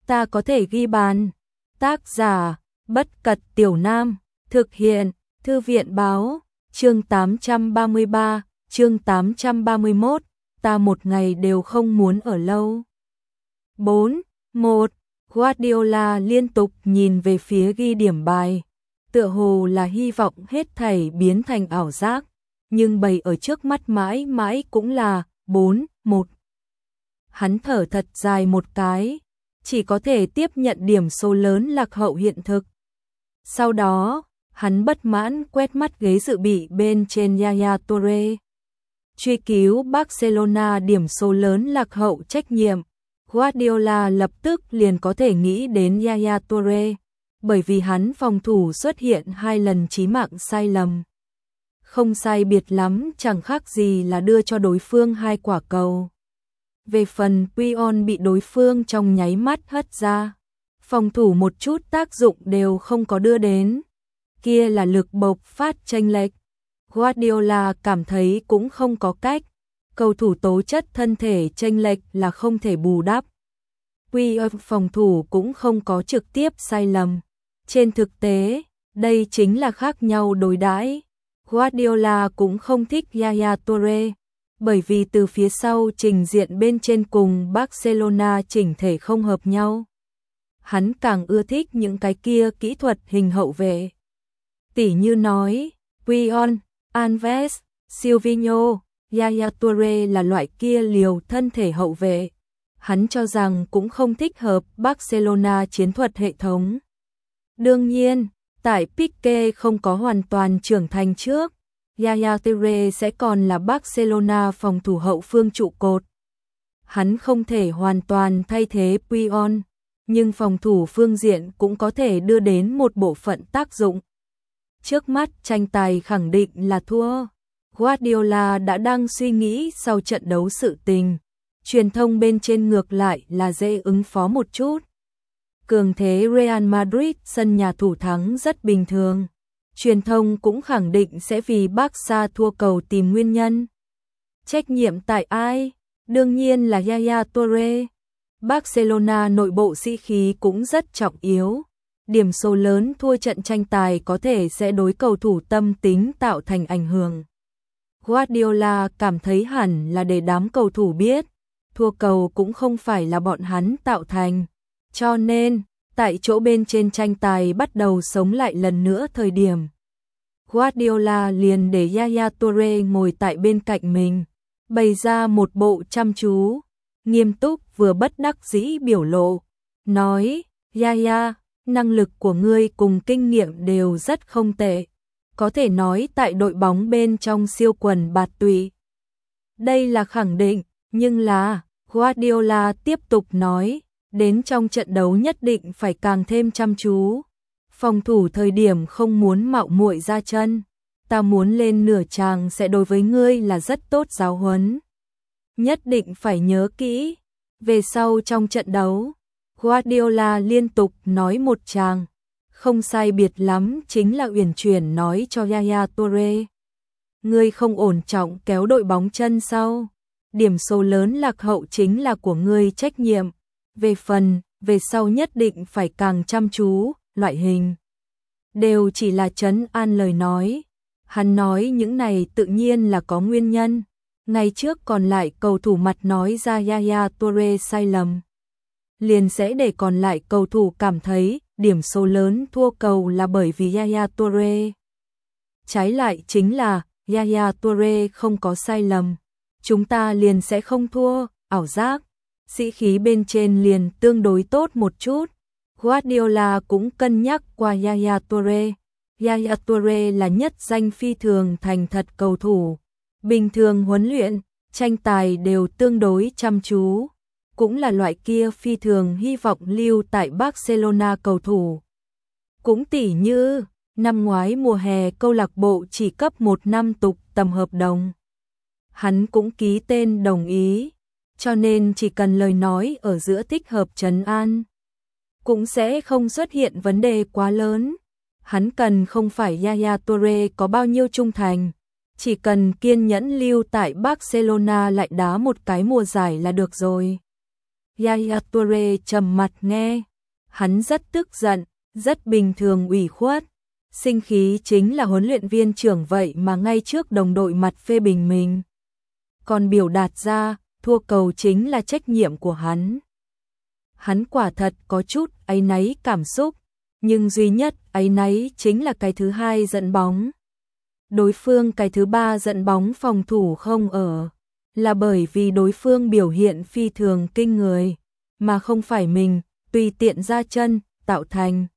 ta có thể ghi bàn. Tác giả, Bất Cật Tiểu Nam, thực hiện, Thư viện Báo, chương 833, chương 831, ta một ngày đều không muốn ở lâu. 4-1, Guardiola liên tục nhìn về phía ghi điểm bài, tựa hồ là hy vọng hết thảy biến thành ảo giác, nhưng bày ở trước mắt mãi mãi cũng là 4-1. Hắn thở thật dài một cái, chỉ có thể tiếp nhận điểm số lớn lạc hậu hiện thực. Sau đó, hắn bất mãn quét mắt ghế dự bị bên trên Yaya Toure. Truy cứu Barcelona điểm số lớn lạc hậu trách nhiệm, Guardiola lập tức liền có thể nghĩ đến Yaya Toure, bởi vì hắn phòng thủ xuất hiện 2 lần chí mạng sai lầm. Không sai biệt lắm, chẳng khác gì là đưa cho đối phương 2 quả cầu. Về phần Puyol bị đối phương trong nháy mắt hất ra, phòng thủ một chút tác dụng đều không có đưa đến. Kia là lực bộc phát chênh lệch. Guardiola cảm thấy cũng không có cách, cầu thủ tố chất thân thể chênh lệch là không thể bù đắp. Puyol phòng thủ cũng không có trực tiếp sai lầm. Trên thực tế, đây chính là khác nhau đối đãi. Guardiola cũng không thích Yaya Toure, bởi vì từ phía sau trình diện bên trên cùng Barcelona chỉnh thể không hợp nhau. Hắn càng ưa thích những cái kia kỹ thuật hình hậu vệ. Tỉ như nói, Puyol, Alves, Silvinho, Yaya Toure là loại kia liều thân thể hậu vệ. Hắn cho rằng cũng không thích hợp Barcelona chiến thuật hệ thống. Đương nhiên, tại Pique không có hoàn toàn trưởng thành trước, Yaya Toure sẽ còn là Barcelona phòng thủ hậu phương trụ cột. Hắn không thể hoàn toàn thay thế Puyol, nhưng phòng thủ phương diện cũng có thể đưa đến một bộ phận tác dụng. Trước mắt tranh tài khẳng định là thua. Guardiola đã đang suy nghĩ sau trận đấu sự tình. Truyền thông bên trên ngược lại là dễ ứng phó một chút. Cường thế Real Madrid sân nhà thủ thắng rất bình thường. Truyền thông cũng khẳng định sẽ vì Barca thua cầu tìm nguyên nhân. Trách nhiệm tại ai? Đương nhiên là Yaya Toure. Barcelona nội bộ sĩ khí cũng rất trọng yếu. Điểm số lớn thua trận tranh tài có thể sẽ đối cầu thủ tâm tính tạo thành ảnh hưởng. Guardiola cảm thấy hẳn là để đám cầu thủ biết, thua cầu cũng không phải là bọn hắn tạo thành. Cho nên, tại chỗ bên trên tranh tài bắt đầu sống lại lần nữa thời điểm, Guardiola liền để Yaya Toure ngồi tại bên cạnh mình, bày ra một bộ chăm chú, nghiêm túc vừa bất đắc dĩ biểu lộ, nói, Yaya, năng lực của ngươi cùng kinh nghiệm đều rất không tệ, có thể nói tại đội bóng bên trong siêu quần bạt tụy. Đây là khẳng định, nhưng là, Guardiola tiếp tục nói, đến trong trận đấu nhất định phải càng thêm chăm chú. Phòng thủ thời điểm không muốn mạo muội ra chân, ta muốn lên nửa tràng sẽ đối với ngươi là rất tốt giáo huấn. Nhất định phải nhớ kỹ. Về sau trong trận đấu, Guardiola liên tục nói một tràng, không sai biệt lắm chính là uyển chuyển nói cho Yaya Toure. Ngươi không ổn trọng kéo đội bóng chân sau, điểm số lớn lạc hậu chính là của ngươi trách nhiệm. Về sau nhất định phải càng chăm chú, loại hình. Đều chỉ là trấn an lời nói. Hắn nói những này tự nhiên là có nguyên nhân. Ngày trước còn lại cầu thủ mặt nói ra Yaya Toure sai lầm, liền sẽ để còn lại cầu thủ cảm thấy điểm số lớn thua cầu là bởi vì Yaya Toure. Trái lại chính là Yaya Toure không có sai lầm, chúng ta liền sẽ không thua, ảo giác. Sĩ khí bên trên liền tương đối tốt một chút. Guardiola cũng cân nhắc qua Yaya Toure. Yaya Toure là nhất danh phi thường thành thật cầu thủ. Bình thường huấn luyện, tranh tài đều tương đối chăm chú. Cũng là loại kia phi thường hy vọng lưu tại Barcelona cầu thủ. Cũng tỉ như, năm ngoái mùa hè câu lạc bộ chỉ cấp 1 năm tục tầm hợp đồng. Hắn cũng ký tên đồng ý. Cho nên chỉ cần lời nói ở giữa thích hợp trấn an, cũng sẽ không xuất hiện vấn đề quá lớn. Hắn cần không phải Yaya Toure có bao nhiêu trung thành, chỉ cần kiên nhẫn lưu tại Barcelona lại đá một cái mùa giải là được rồi. Yaya Toure trầm mặt nghe. Hắn rất tức giận, rất bình thường ủy khuất. Sinh khí chính là huấn luyện viên trưởng vậy mà ngay trước đồng đội mặt phê bình mình. Còn biểu đạt ra, thua cầu chính là trách nhiệm của hắn. Hắn quả thật có chút áy náy cảm xúc, nhưng duy nhất áy náy chính là cái thứ hai dẫn bóng. Đối phương cái thứ ba dẫn bóng phòng thủ không ở, là bởi vì đối phương biểu hiện phi thường kinh người, mà không phải mình, tùy tiện ra chân, tạo thành.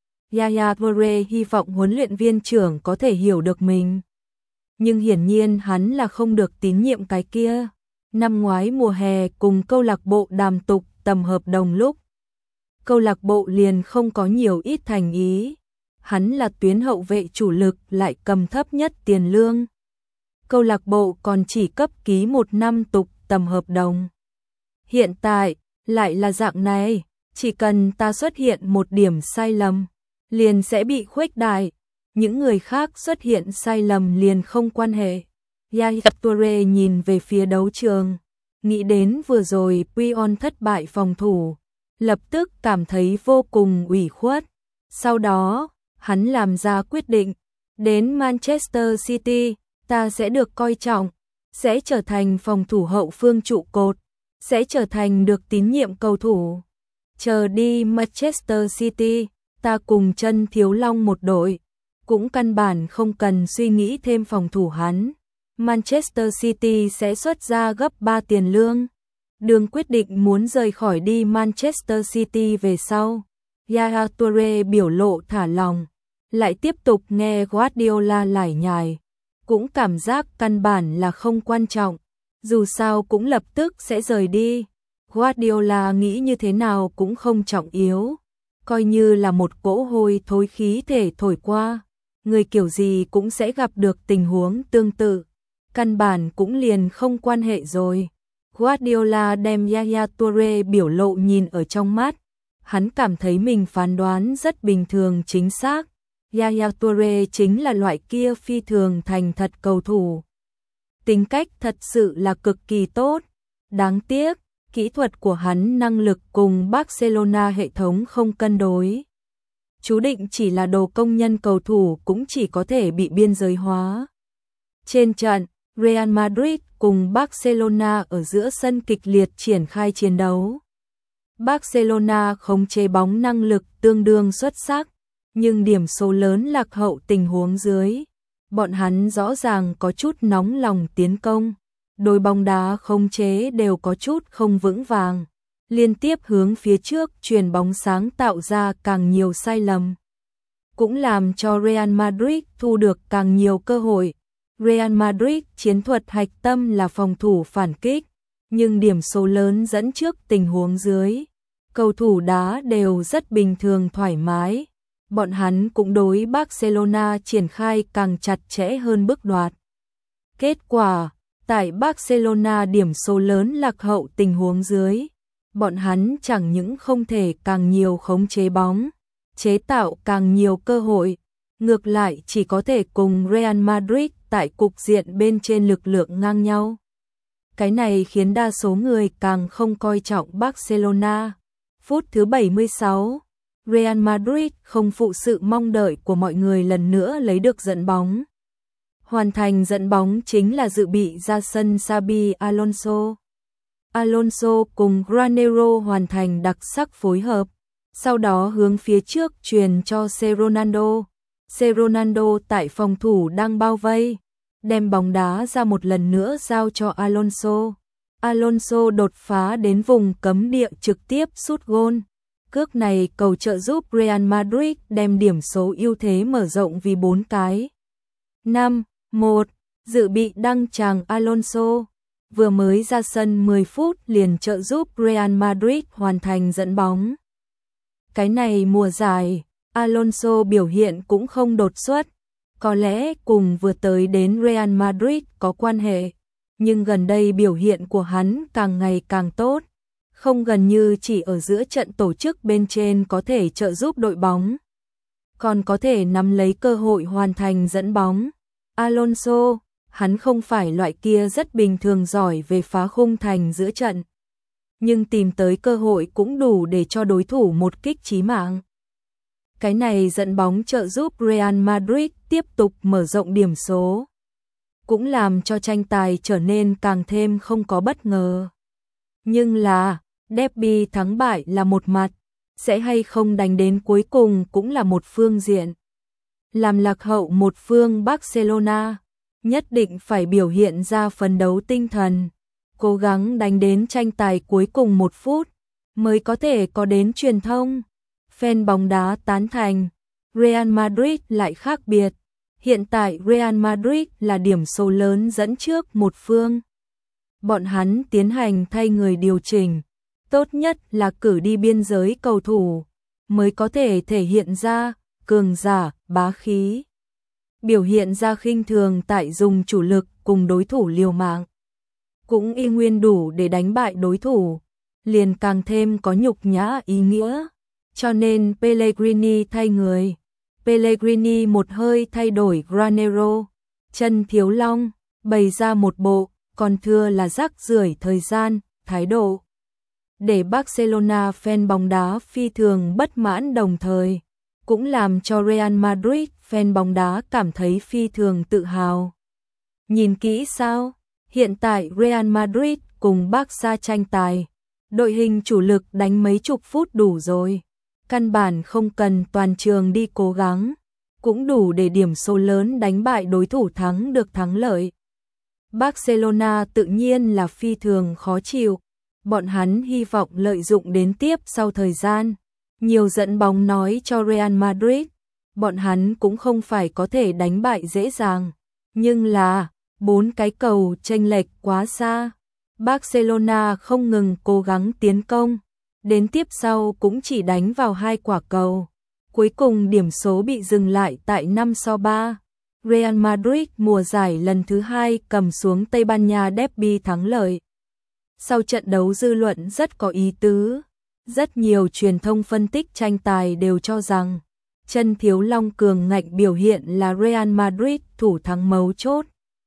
Yaya Toure hy vọng huấn luyện viên trưởng có thể hiểu được mình. Nhưng hiển nhiên hắn là không được tín nhiệm cái kia. Năm ngoái mùa hè cùng câu lạc bộ đàm tục tầm hợp đồng lúc, câu lạc bộ liền không có nhiều ít thành ý. Hắn là tuyến hậu vệ chủ lực lại cầm thấp nhất tiền lương. Câu lạc bộ còn chỉ cấp ký 1 năm tục tầm hợp đồng. Hiện tại, lại là dạng này, chỉ cần ta xuất hiện một điểm sai lầm, liền sẽ bị khuếch đại. Những người khác xuất hiện sai lầm liền không quan hệ. Yaya Toure nhìn về phía đấu trường, nghĩ đến vừa rồi Lyon thất bại phòng thủ, lập tức cảm thấy vô cùng ủy khuất. Sau đó, hắn làm ra quyết định, đến Manchester City, ta sẽ được coi trọng, sẽ trở thành phòng thủ hậu phương trụ cột, sẽ trở thành được tín nhiệm cầu thủ. Chờ đi Manchester City, ta cùng chân thiếu long một đội, cũng căn bản không cần suy nghĩ thêm phòng thủ hắn. Manchester City sẽ xuất ra gấp 3 tiền lương. Đường quyết định muốn rời khỏi đi Manchester City về sau. Yaya Toure biểu lộ thả lòng, lại tiếp tục nghe Guardiola lải nhải, cũng cảm giác căn bản là không quan trọng, dù sao cũng lập tức sẽ rời đi. Guardiola nghĩ như thế nào cũng không trọng yếu, coi như là một cỗ hôi thối khí thể thổi qua, người kiểu gì cũng sẽ gặp được tình huống tương tự, căn bản cũng liền không quan hệ rồi. Guardiola đem Yaya Toure biểu lộ nhìn ở trong mắt, hắn cảm thấy mình phán đoán rất bình thường chính xác. Yaya Toure chính là loại kia phi thường thành thật cầu thủ. Tính cách thật sự là cực kỳ tốt. Đáng tiếc, kỹ thuật của hắn năng lực cùng Barcelona hệ thống không cân đối. Chú định chỉ là đồ công nhân cầu thủ cũng chỉ có thể bị biên giới hóa. Trên trận, Real Madrid cùng Barcelona ở giữa sân kịch liệt triển khai chiến đấu. Barcelona khống chế bóng năng lực tương đương xuất sắc, nhưng điểm số lớn lạc hậu tình huống dưới. Bọn hắn rõ ràng có chút nóng lòng tiến công, đôi bóng đá khống chế đều có chút không vững vàng, liên tiếp hướng phía trước chuyền bóng sáng tạo ra càng nhiều sai lầm. Cũng làm cho Real Madrid thu được càng nhiều cơ hội. Real Madrid chiến thuật hạch tâm là phòng thủ phản kích, nhưng điểm số lớn dẫn trước tình huống dưới. Cầu thủ đá đều rất bình thường thoải mái. Bọn hắn cũng đối Barcelona triển khai càng chặt chẽ hơn bước đoạt. Kết quả, tại Barcelona điểm số lớn lạc hậu tình huống dưới, bọn hắn chẳng những không thể càng nhiều khống chế bóng, chế tạo càng nhiều cơ hội, ngược lại chỉ có thể cùng Real Madrid tại cục diện bên trên lực lượng ngang nhau. Cái này khiến đa số người càng không coi trọng Barcelona. Phút thứ 76, Real Madrid không phụ sự mong đợi của mọi người lần nữa lấy được dẫn bóng. Hoàn thành dẫn bóng chính là dự bị ra sân Xabi Alonso. Alonso cùng Granero hoàn thành đặc sắc phối hợp, sau đó hướng phía trước truyền cho Ronaldo. Ronaldo tại phòng thủ đang bao vây, đem bóng đá ra một lần nữa giao cho Alonso. Alonso đột phá đến vùng cấm địa trực tiếp sút gôn. Cước này cầu trợ giúp Real Madrid đem điểm số ưu thế mở rộng vì 4 cái. 5-1, dự bị đăng tràng Alonso. Vừa mới ra sân 10 phút liền trợ giúp Real Madrid hoàn thành dẫn bóng. Cái này mùa giải, Alonso biểu hiện cũng không đột xuất. Có lẽ cùng vừa tới đến Real Madrid có quan hệ, nhưng gần đây biểu hiện của hắn càng ngày càng tốt. Không gần như chỉ ở giữa trận tổ chức bên trên có thể trợ giúp đội bóng, còn có thể nắm lấy cơ hội hoàn thành dẫn bóng. Alonso, hắn không phải loại kia rất bình thường giỏi về phá khung thành giữa trận. nhưng tìm tới cơ hội cũng đủ để cho đối thủ một kích chí mạng. Cái này dẫn bóng trợ giúp Real Madrid tiếp tục mở rộng điểm số, cũng làm cho tranh tài trở nên càng thêm không có bất ngờ. Nhưng là, derby thắng bại là một mặt, sẽ hay không đánh đến cuối cùng cũng là một phương diện. Làm lạc hậu một phương Barcelona, nhất định phải biểu hiện ra phấn đấu tinh thần, cố gắng đánh đến tranh tài cuối cùng 1 phút, mới có thể có đến truyền thông. Fan bóng đá tán thành, Real Madrid lại khác biệt. Hiện tại Real Madrid là điểm số lớn dẫn trước một phương. Bọn hắn tiến hành thay người điều chỉnh, tốt nhất là cử đi biên giới cầu thủ, mới có thể thể hiện ra cường giả, bá khí. Biểu hiện ra khinh thường tại dùng chủ lực cùng đối thủ liều mạng. Cũng y nguyên đủ để đánh bại đối thủ, liền càng thêm có nhục nhã ý nghĩa. Cho nên Pellegrini thay người. Pellegrini một hơi thay đổi Granero, Chân Thiếu Long, bày ra một bộ, còn thưa là rác rưởi thời gian, thái độ. Để Barcelona fan bóng đá phi thường bất mãn, đồng thời cũng làm cho Real Madrid fan bóng đá cảm thấy phi thường tự hào. Nhìn kỹ sao, hiện tại Real Madrid cùng Barca tranh tài, đội hình chủ lực đánh mấy chục phút đủ rồi. Căn bản không cần toàn trường đi cố gắng, cũng đủ để điểm số lớn đánh bại đối thủ thắng được thắng lợi. Barcelona tự nhiên là phi thường khó chịu, bọn hắn hy vọng lợi dụng đến tiếp sau thời gian. Nhiều dẫn bóng nói cho Real Madrid, bọn hắn cũng không phải có thể đánh bại dễ dàng, nhưng là 4 cái cầu chênh lệch quá xa. Barcelona không ngừng cố gắng tiến công, đến tiếp sau cũng chỉ đánh vào 2 quả cầu. Cuối cùng điểm số bị dừng lại tại 5-3. Real Madrid mùa giải lần thứ 2 cầm xuống Tây Ban Nha derby thắng lợi. Sau trận đấu dư luận rất có ý tứ. Rất nhiều truyền thông phân tích tranh tài đều cho rằng Chân Thiếu Long cường ngạnh biểu hiện là Real Madrid thủ thắng mấu chốt.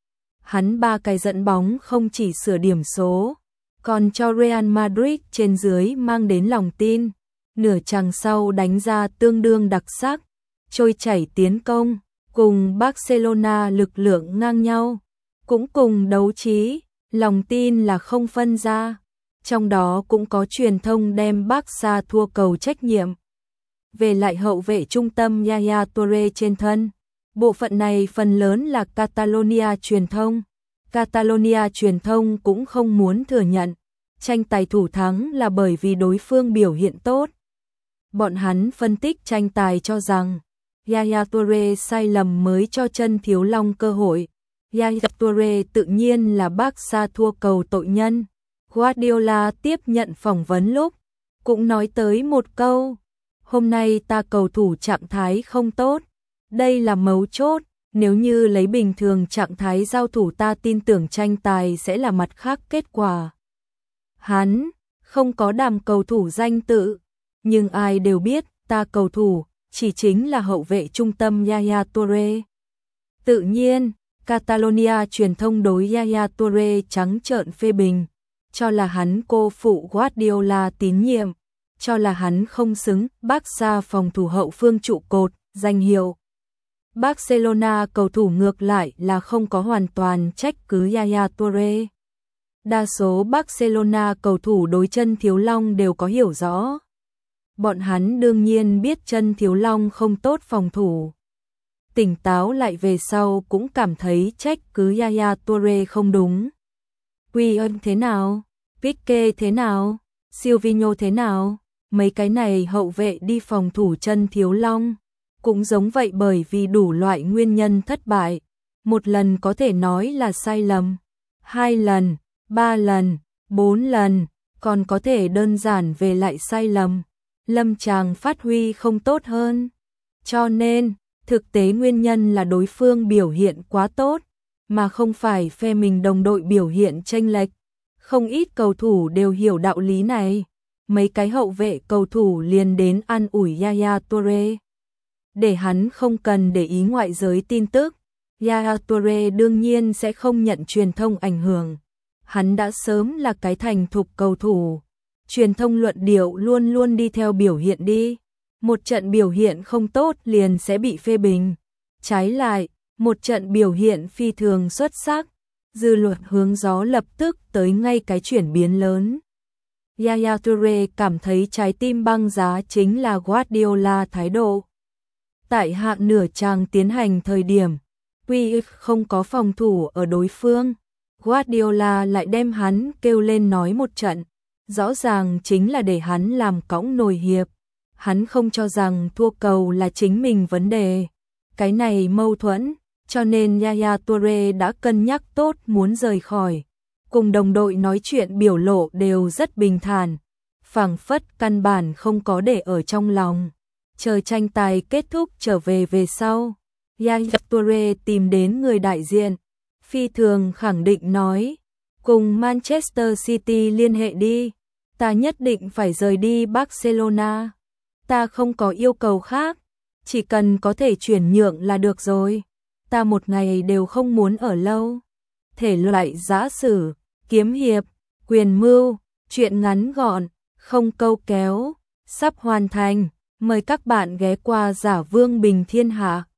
Hắn 3 cái dẫn bóng không chỉ sửa điểm số, còn cho Real Madrid trên dưới mang đến lòng tin. Nửa chặng sau đánh ra tương đương đặc sắc, trôi chảy tiến công, cùng Barcelona lực lượng ngang nhau, cũng cùng đấu trí, lòng tin là không phân ra. Trong đó cũng có truyền thông đem Barca thua cầu trách nhiệm về lại hậu vệ trung tâm Yaya Toure trên thân. Bộ phận này phần lớn là Catalonia truyền thông. Catalonia truyền thông cũng không muốn thừa nhận tranh tài thủ thắng là bởi vì đối phương biểu hiện tốt. Bọn hắn phân tích tranh tài cho rằng Yaya Toure sai lầm mới cho Chân Thiếu Long cơ hội. Yaya Toure tự nhiên là Barca thua cầu tội nhân. Guardiola tiếp nhận phỏng vấn lúc cũng nói tới một câu: hôm nay ta cầu thủ trạng thái không tốt, đây là mấu chốt, nếu như lấy bình thường trạng thái giao thủ ta tin tưởng tranh tài sẽ là mặt khác kết quả. Hắn không có đàm cầu thủ danh tự, nhưng ai đều biết ta cầu thủ chỉ chính là hậu vệ trung tâm Yaya Toure. Tự nhiên, Catalonia truyền thông đối Yaya Toure trắng trợn phê bình, cho là hắn cô phụ Guardiola tín nhiệm, cho là hắn không xứng Barca phòng thủ hậu phương trụ cột, danh hiệu. Barcelona cầu thủ ngược lại là không có hoàn toàn trách cứ Yaya Toure. Đa số Barcelona cầu thủ đối Chân Thiếu Long đều có hiểu rõ. Bọn hắn đương nhiên biết Chân Thiếu Long không tốt phòng thủ. Tỉnh táo lại về sau cũng cảm thấy trách cứ Yaya Toure không đúng. Quy ân thế nào? Pique thế nào? Silvinho thế nào? Mấy cái này hậu vệ đi phòng thủ Chân Thiếu Long cũng giống vậy, bởi vì đủ loại nguyên nhân thất bại. Một lần có thể nói là sai lầm, 2 lần, 3 lần, 4 lần, còn có thể đơn giản về lại sai lầm. Lâm Tràng phát huy không tốt hơn. Cho nên, thực tế nguyên nhân là đối phương biểu hiện quá tốt, mà không phải phe mình đồng đội biểu hiện chênh lệch. Không ít cầu thủ đều hiểu đạo lý này. Mấy cái hậu vệ cầu thủ liền đến an ủi Yaya Toure, để hắn không cần để ý ngoại giới tin tức. Yaya Toure đương nhiên sẽ không nhận truyền thông ảnh hưởng. Hắn đã sớm là cái thành thục cầu thủ, truyền thông luận điệu luôn luôn đi theo biểu hiện đi. Một trận biểu hiện không tốt liền sẽ bị phê bình. Trái lại, một trận biểu hiện phi thường xuất sắc, dư luận hướng gió lập tức tới ngay cái chuyển biến lớn. Yaya Toure cảm thấy trái tim băng giá chính là Guardiola thái độ. Tại hạ nửa chàng tiến hành thời điểm, Puig không có phòng thủ ở đối phương, Guardiola lại đem hắn kêu lên nói một trận, rõ ràng chính là để hắn làm cõng nồi hiệp. Hắn không cho rằng thua cầu là chính mình vấn đề. Cái này mâu thuẫn, cho nên Yaya Toure đã cân nhắc tốt muốn rời khỏi. Cùng đồng đội nói chuyện biểu lộ đều rất bình thản, phảng phất căn bản không có để ở trong lòng. Chờ tranh tài kết thúc trở về sau, Yaya Toure tìm đến người đại diện, phi thường khẳng định nói, cùng Manchester City liên hệ đi, ta nhất định phải rời đi Barcelona. Ta không có yêu cầu khác, chỉ cần có thể chuyển nhượng là được rồi. Ta một ngày đều không muốn ở lâu. Thể loại giã sử, kiếm hiệp, quyền mưu, truyện ngắn gọn, không câu kéo, sắp hoàn thành. Mời các bạn ghé qua Giả Vương Bình Thiên Hạ.